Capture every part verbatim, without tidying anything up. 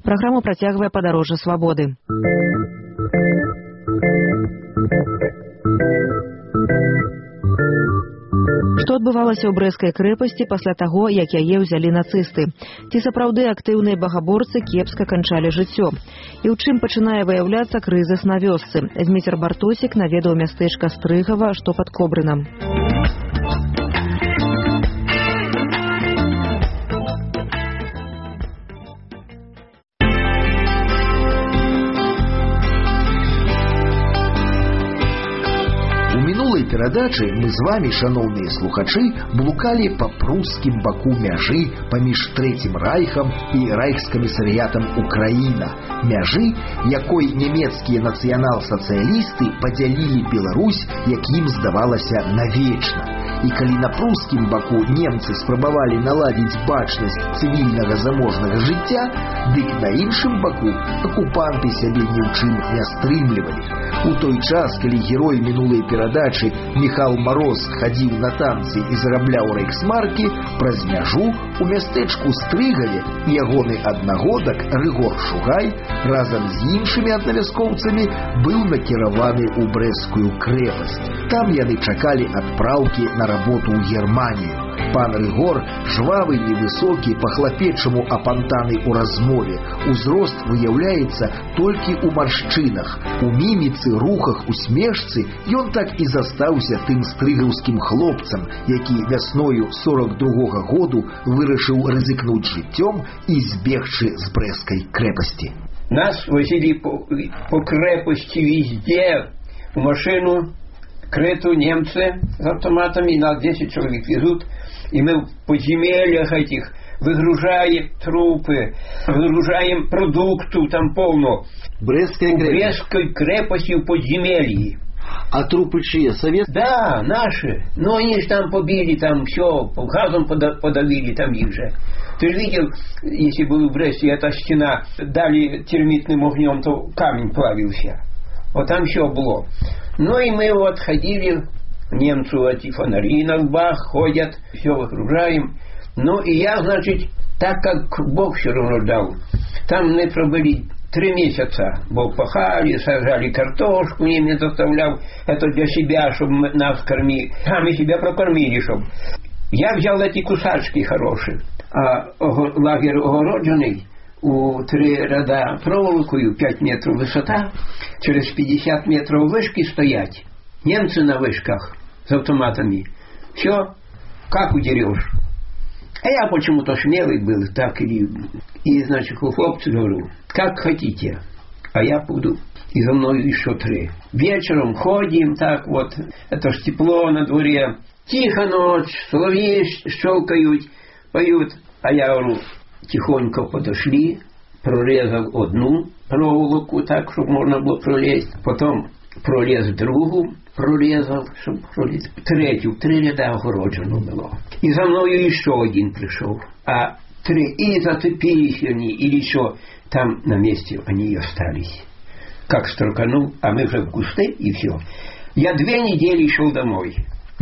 Праграму працягвае падарожжа свабоды. Што адбывалася ў Брэсцкай крэпасці пасля таго, як яе ўзялі нацысты? Ці сапраўды актыўныя багаборцы кепска канчалі жыццё? І ў чым пачынае выяўляцца крызіс на вёсцы? Зміцер Бартосік наведаў мястэчка Стрыгава, што пад Кобрынам. Перадачы мы з вами, шаноўныя слухачы, блукалі па прускім баку мяжы паміж Трэцім райхам і райхскамісарыятам Украіна, мяжы, якой нямецкія нацыянал-сацыялісты падзялілі Беларусь, як ім здавалася, навечна. І калі на прускім баку немцы спрабавалі наладзіць бачнасць цывільнага заможнага жыцця, дык на іншым баку акупанты сябе ні ў чым не стрымлівалі. У той час, калі герой мінулай перадачы Міхал Мароз хадзіў на танцы і зарабляў рэйхсмаркі, праз мяжу у мястэчку Стрыгаве ягоны аднагодак Рыгор Шугай разам з іншымі аднавяскоўцамі быў накіраваны ў Брэсцкую крэпасць. Там яны чакалі адпраўкі на работу ў Германію. Пан Рыгор, жвавы, невысокі, па-хлапечаму апантаны ў размове. Узрост выяўляецца толькі ў маршчынах. У міміцы, рухах, усмешцы ён так і застаўся тым стрыгаўскім хлопцам, які вясною сорок другога году вырашыў рызыкнуць жыццём і збегчы з Брэсцкай крэпасці. Нас возили по, по крепости везде, в машину, крытую немцы с автоматами, нас десять человек везут, и мы в подземельях этих выгружаем трупы, выгружаем продукту, там полно. Брестской Брестской крепости в подземелье. А трупы чьи? Советские? Да, наши. Но они же там побили, там все, газом подавили, там их же. Ты же видел, если был в Бресте, эта стена, дали термитным огнем, то камень плавился. Вот там все было. Ну и мы вот ходили, немцы эти фонари на лбах ходят, все выгружаем. Ну и я, значит, так как Бог все равно дал, там мы пробыли три месяца. Бог пахали, сажали картошку, не мне заставлял, это для себя, чтобы нас кормили. Сами себя прокормили, чтобы. Я взял эти кусачки хорошие, а лагерь огородженный, у три ряда проволокою, пять метров высота, через пятьдесят метров вышки стоять. Немцы на вышках с автоматами. Все, как удерешь. А я почему-то смелый был, так и, и значит, хлопцы говорю, как хотите, а я буду. И за мной еще три. Вечером ходим, так вот, это ж тепло на дворе, тихо ночь, соловьи щелкают, поют, а я говорю, тихонько подошли, прорезал одну проволоку так, чтобы можно было пролезть, потом пролез другу, прорезал, чтобы пролезть, третью, три ряда огороджено было. И за мною еще один пришел, а три, и зацепились они, или еще там на месте они и остались. Как строканул, а мы уже в кусты, и все. Я две недели шел домой.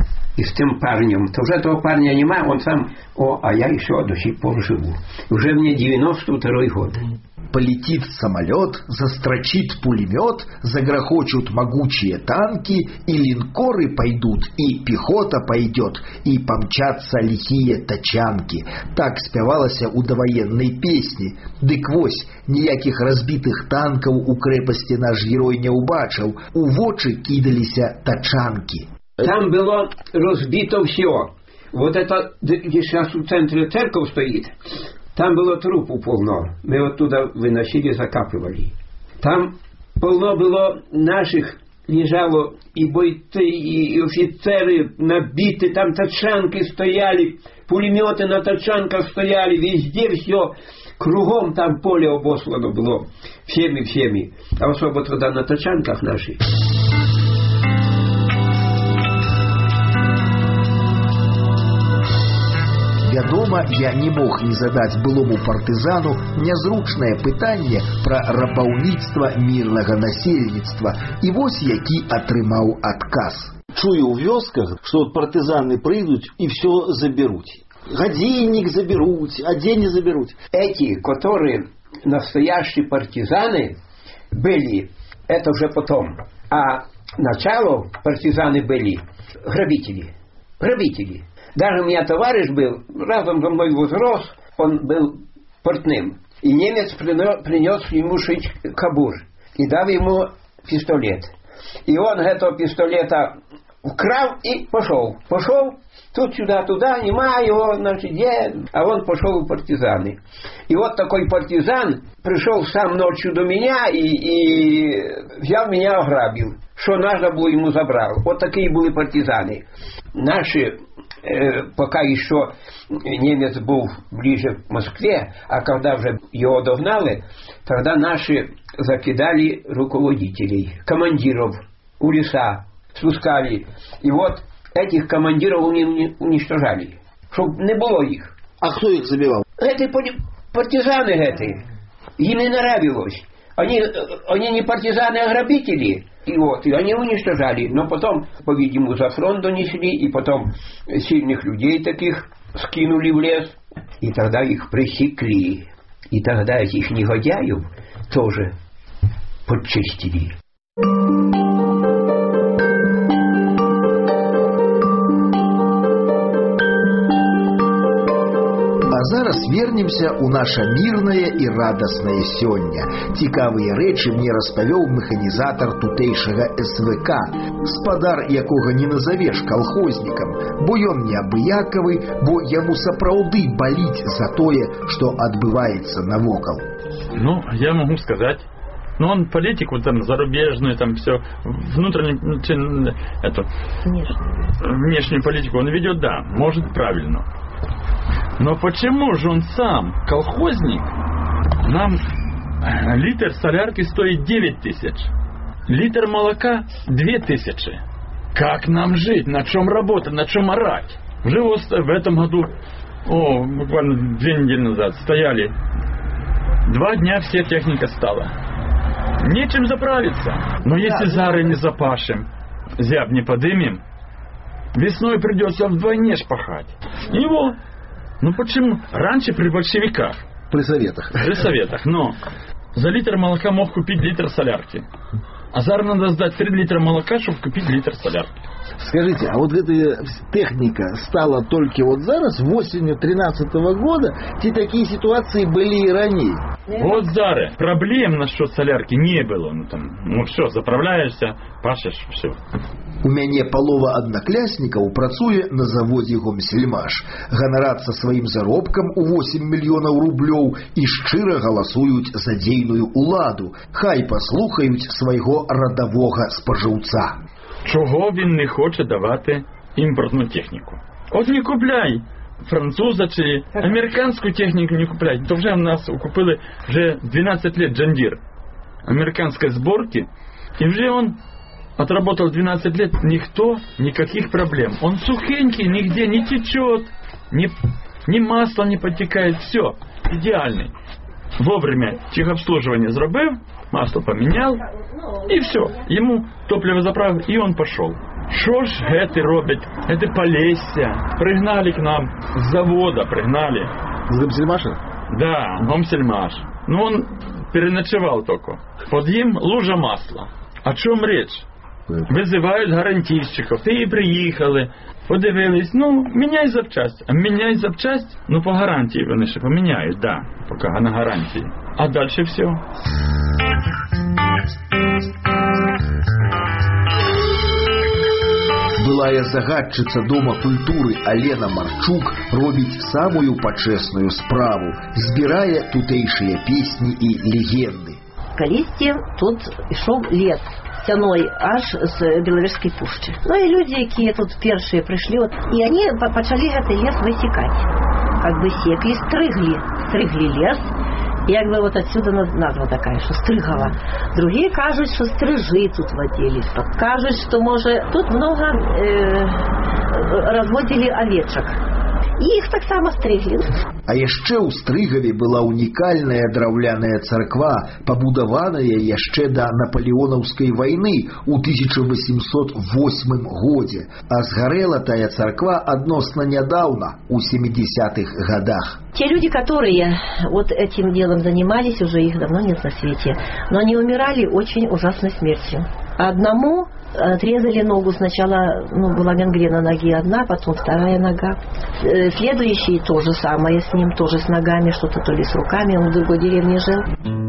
И с тем парнем, то уже того парня нема, он сам, о, а я еще до сих пор живу. Уже мне девяносто второй год. Полетит самолет, застрочит пулемет, загрохочут могучие танки, и линкоры пойдут, и пехота пойдет, и помчатся лихие тачанки. Так спявалася у довоенной песни. Дык вось, ніяких разбитых танков у крепости наш герой не убачил, у вочы кидалися тачанки. Там было разбито все. Вот это, где сейчас в центре церковь стоит, там было трупу полно. Мы оттуда выносили, закапывали. Там полно было наших, лежало и бойцы, и офицеры набиты, там тачанки стояли, пулеметы на тачанках стояли, везде все, кругом там поле обослано было, всеми-всеми, а особо тогда на тачанках наших. Вядома, я не мог не задаць былому партызану нязручнае пытанне пра рабаўніцтва мірнага насельніцтва, і вось які атрымаў адказ. Чую ў вёсках, што партызаны прыйдуць і все заберуць. Гадзіннік заберуць, а дзень не заберуць. Эти, которые настоящие партизаны были, это уже потом. А начало партизаны были грабители. Грабители. Даже у меня товарищ был, разом со мной возрос, он был портным. И немец принес, принес ему шить кабур и дал ему пистолет. И он этого пистолета украл и пошел. Пошел тут сюда, туда, нема его, значит, где, а он пошел в партизаны. И вот такой партизан пришел сам ночью до меня и, и взял меня, ограбил. Что надо было, ему забрал. Вот такие были партизаны. Наши, э, пока еще немец был ближе к Москве, а когда уже его догнали, тогда наши закидали руководителей, командиров у леса, спускали. И вот этих командиров уничтожали, чтобы не было их. А кто их забивал? Эти партизаны эти. Им не нравилось. Они, они не партизаны, а грабители. И вот, и они уничтожали. Но потом, по-видимому, за фронт донесли, и потом сильных людей таких скинули в лес. И тогда их пресекли. И тогда этих негодяев тоже подчистили. А зараз вернемся у наше мирное и радостное сёння. Цікавыя рэчы мне распавёў механізатар тутэйшага эс вэ ка, спадар якога не назавеш калхознікам, бо ён неабыякавы, бо яму сапраўды баліць за тое, што адбываецца навокал. Ну, я могу сказать, ну он политику там зарубежную, там все, внутреннюю, эту, внешнюю политику он ведет, да, может правильно. Но почему же он сам, колхозник, нам литр солярки стоит девять тысяч, литр молока две тысячи? Как нам жить? На чем работать? На чем орать? Уже вот в этом году, о, буквально две недели назад стояли, два дня вся техника стала. Нечем заправиться. Но если зары не запашем, зяб не подымем, весной придется вдвойне шпахать. И вот. Ну почему? Раньше при большевиках. При советах. При советах. Но за литр молока мог купить литр солярки. А зараз надо сдать три литра молока, чтобы купить литр солярки. Скажите, а вот эта техника стала только вот зараз, осенью тринадцатого года, те такие ситуации были и ранее? Вот зараз. Проблем насчет солярки не было. Ну, там, ну все, заправляешься, пашешь, все. У мяне палова аднакляснікаў працуе на заводзе Гомсельмаш. Ганарацца сваім заробкам у восемь мільёнаў рублёў і шчыра галасуюць за дзейную ўладу. Хай паслухаюць свайго радавога спажыўца. Чого він не хоче давати імпортну техніку? От не купляй француза чи американську техніку не купляй. То вже в нас купили вже двенадцать лет John Deere американской сборки, и уже он отработал двенадцать лет, никто, никаких проблем. Он сухенький, нигде не течет, ни, ни масло не подтекает, все, идеальный. Вовремя техобслуживание зробив, масло поменял, и все. Ему топливо заправил, и он пошел. Что ж это робят? Это Полесья. Пригнали к нам с завода, пригнали. С Гомсельмаша? Да, Гомсельмаш. Но он переночевал только. Под ним лужа масла. О чем речь? Визивають гарантійщиків. Ти і приїхали, подивились, ну, міняй запчасть. А міняй запчасть, ну, по гарантії вони ще поміняють, да, поки на гарантії. А далі все. Былая загадчыца Дома культуры Алена Марчук робіць самую пачэсную справу, збірае тутэйшыя песні і легенды. Калісьці тут ішоў лес сцяной аж з Белавежскай пушчы. Ну і людзі, якія тут першыя прыйшлі, вот, і они пачалі гэты лес высекаць. Как бы секлі, стрыглі, стрыглі лес. І як бы вот отсюда назва такая, что стрыгала. Другие кажут, что стрыжи тут водились. Кажут, что, может, тут много э, разводили овечек. і іх таксама стрыглі. А яшчэ ў Стрыгаве была унікальная драўляная царква, пабудаваная яшчэ да Напалеонаўскай вайны ў тысяча восемьсот восьмым годзе, а згарэла тая царква адносна нядаўна, у семидесятых годах. Те люди, которые вот этим делом занимались, уже их давно нет на свете, но они умирали очень ужасной смертью. Одному отрезали ногу, сначала ну, была гангрена ноги одна, потом вторая нога. Следующий то же самое с ним, тоже с ногами, что-то то ли с руками, он в другой деревне жил.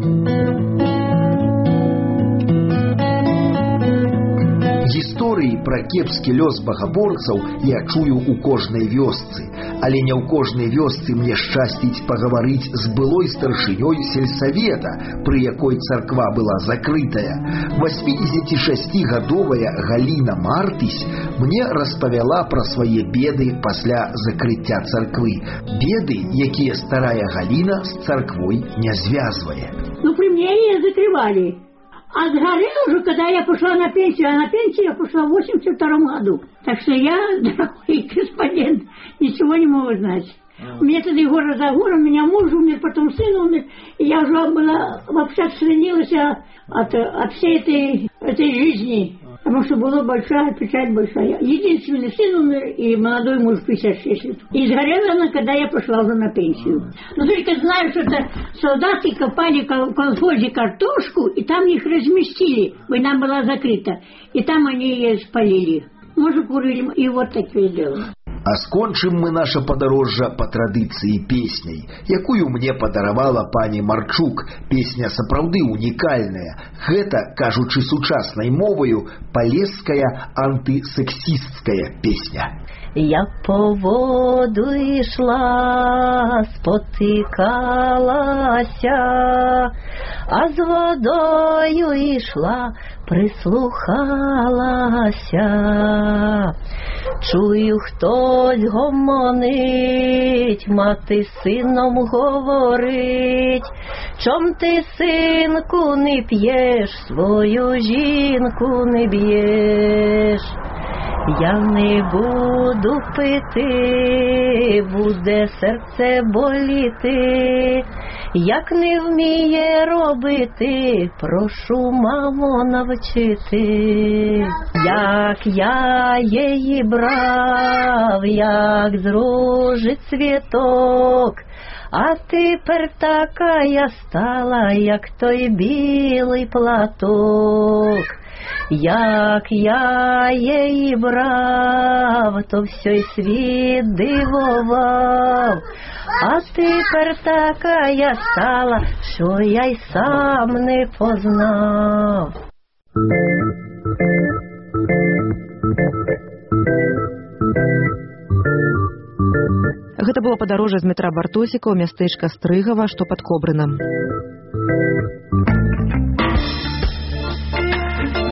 Гісторыі пра кепскі лёс багаборцаў я чую ў кожнай вёсцы, але не ў кожнай вёсцы мне шчасціць пагаварыць з былой старшынёй сельсавета, пры якой царква была закрытая. восьмідзесятишасцігадовая Галіна Мартысь мне распавяла пра свае беды пасля закрыцця царквы. Беды, якія старая Галіна з царквой не звязвае. Ну, при мне ее закрывали. А сгорела уже, когда я пошла на пенсию, а на пенсию я пошла в восемьдесят втором году. Так что я, дорогой господин, ничего не могу знать. У меня тогда гора за гором, у меня муж умер, потом сын умер, и я уже была, вообще отстранилась от, от всей этой, этой жизни. Потому что была большая печаль, большая. Единственный сын умер, и молодой муж пятьдесят шесть лет. И сгорела она, когда я пошла уже на пенсию. Но только знаю, что это солдаты копали в колхозе картошку, и там их разместили. Война была закрыта. И там они ее спалили. Может, курили, и вот такое дело. А скончым мы наша падарожжа па традыцыі песняй, якую мне падаравала пані Марчук. Песня сапраўды унікальная. Гэта, кажучы сучаснай моваю, палеская антысексісцкая песня. Я по воду ішла, спотикалася, а з водою ішла, прислухалася. Чую, хтось гомонить, мати з сином говорить. Чом ти, синку, не п'єш, свою жінку не б'єш? Я не буду пити, буде серце боліти. Як не вміє робити, прошу, мамо, навчити. Як я її брав, як з ружі цвіток, а тепер така я стала, як той білий платок. Як я її брав, то всей світ дивував, а тепер така я стала, що я й сам не познав. Гэта было падарожжа з метра Бартосіка ў мястэчка Стрыгава, што пад Кобрынам.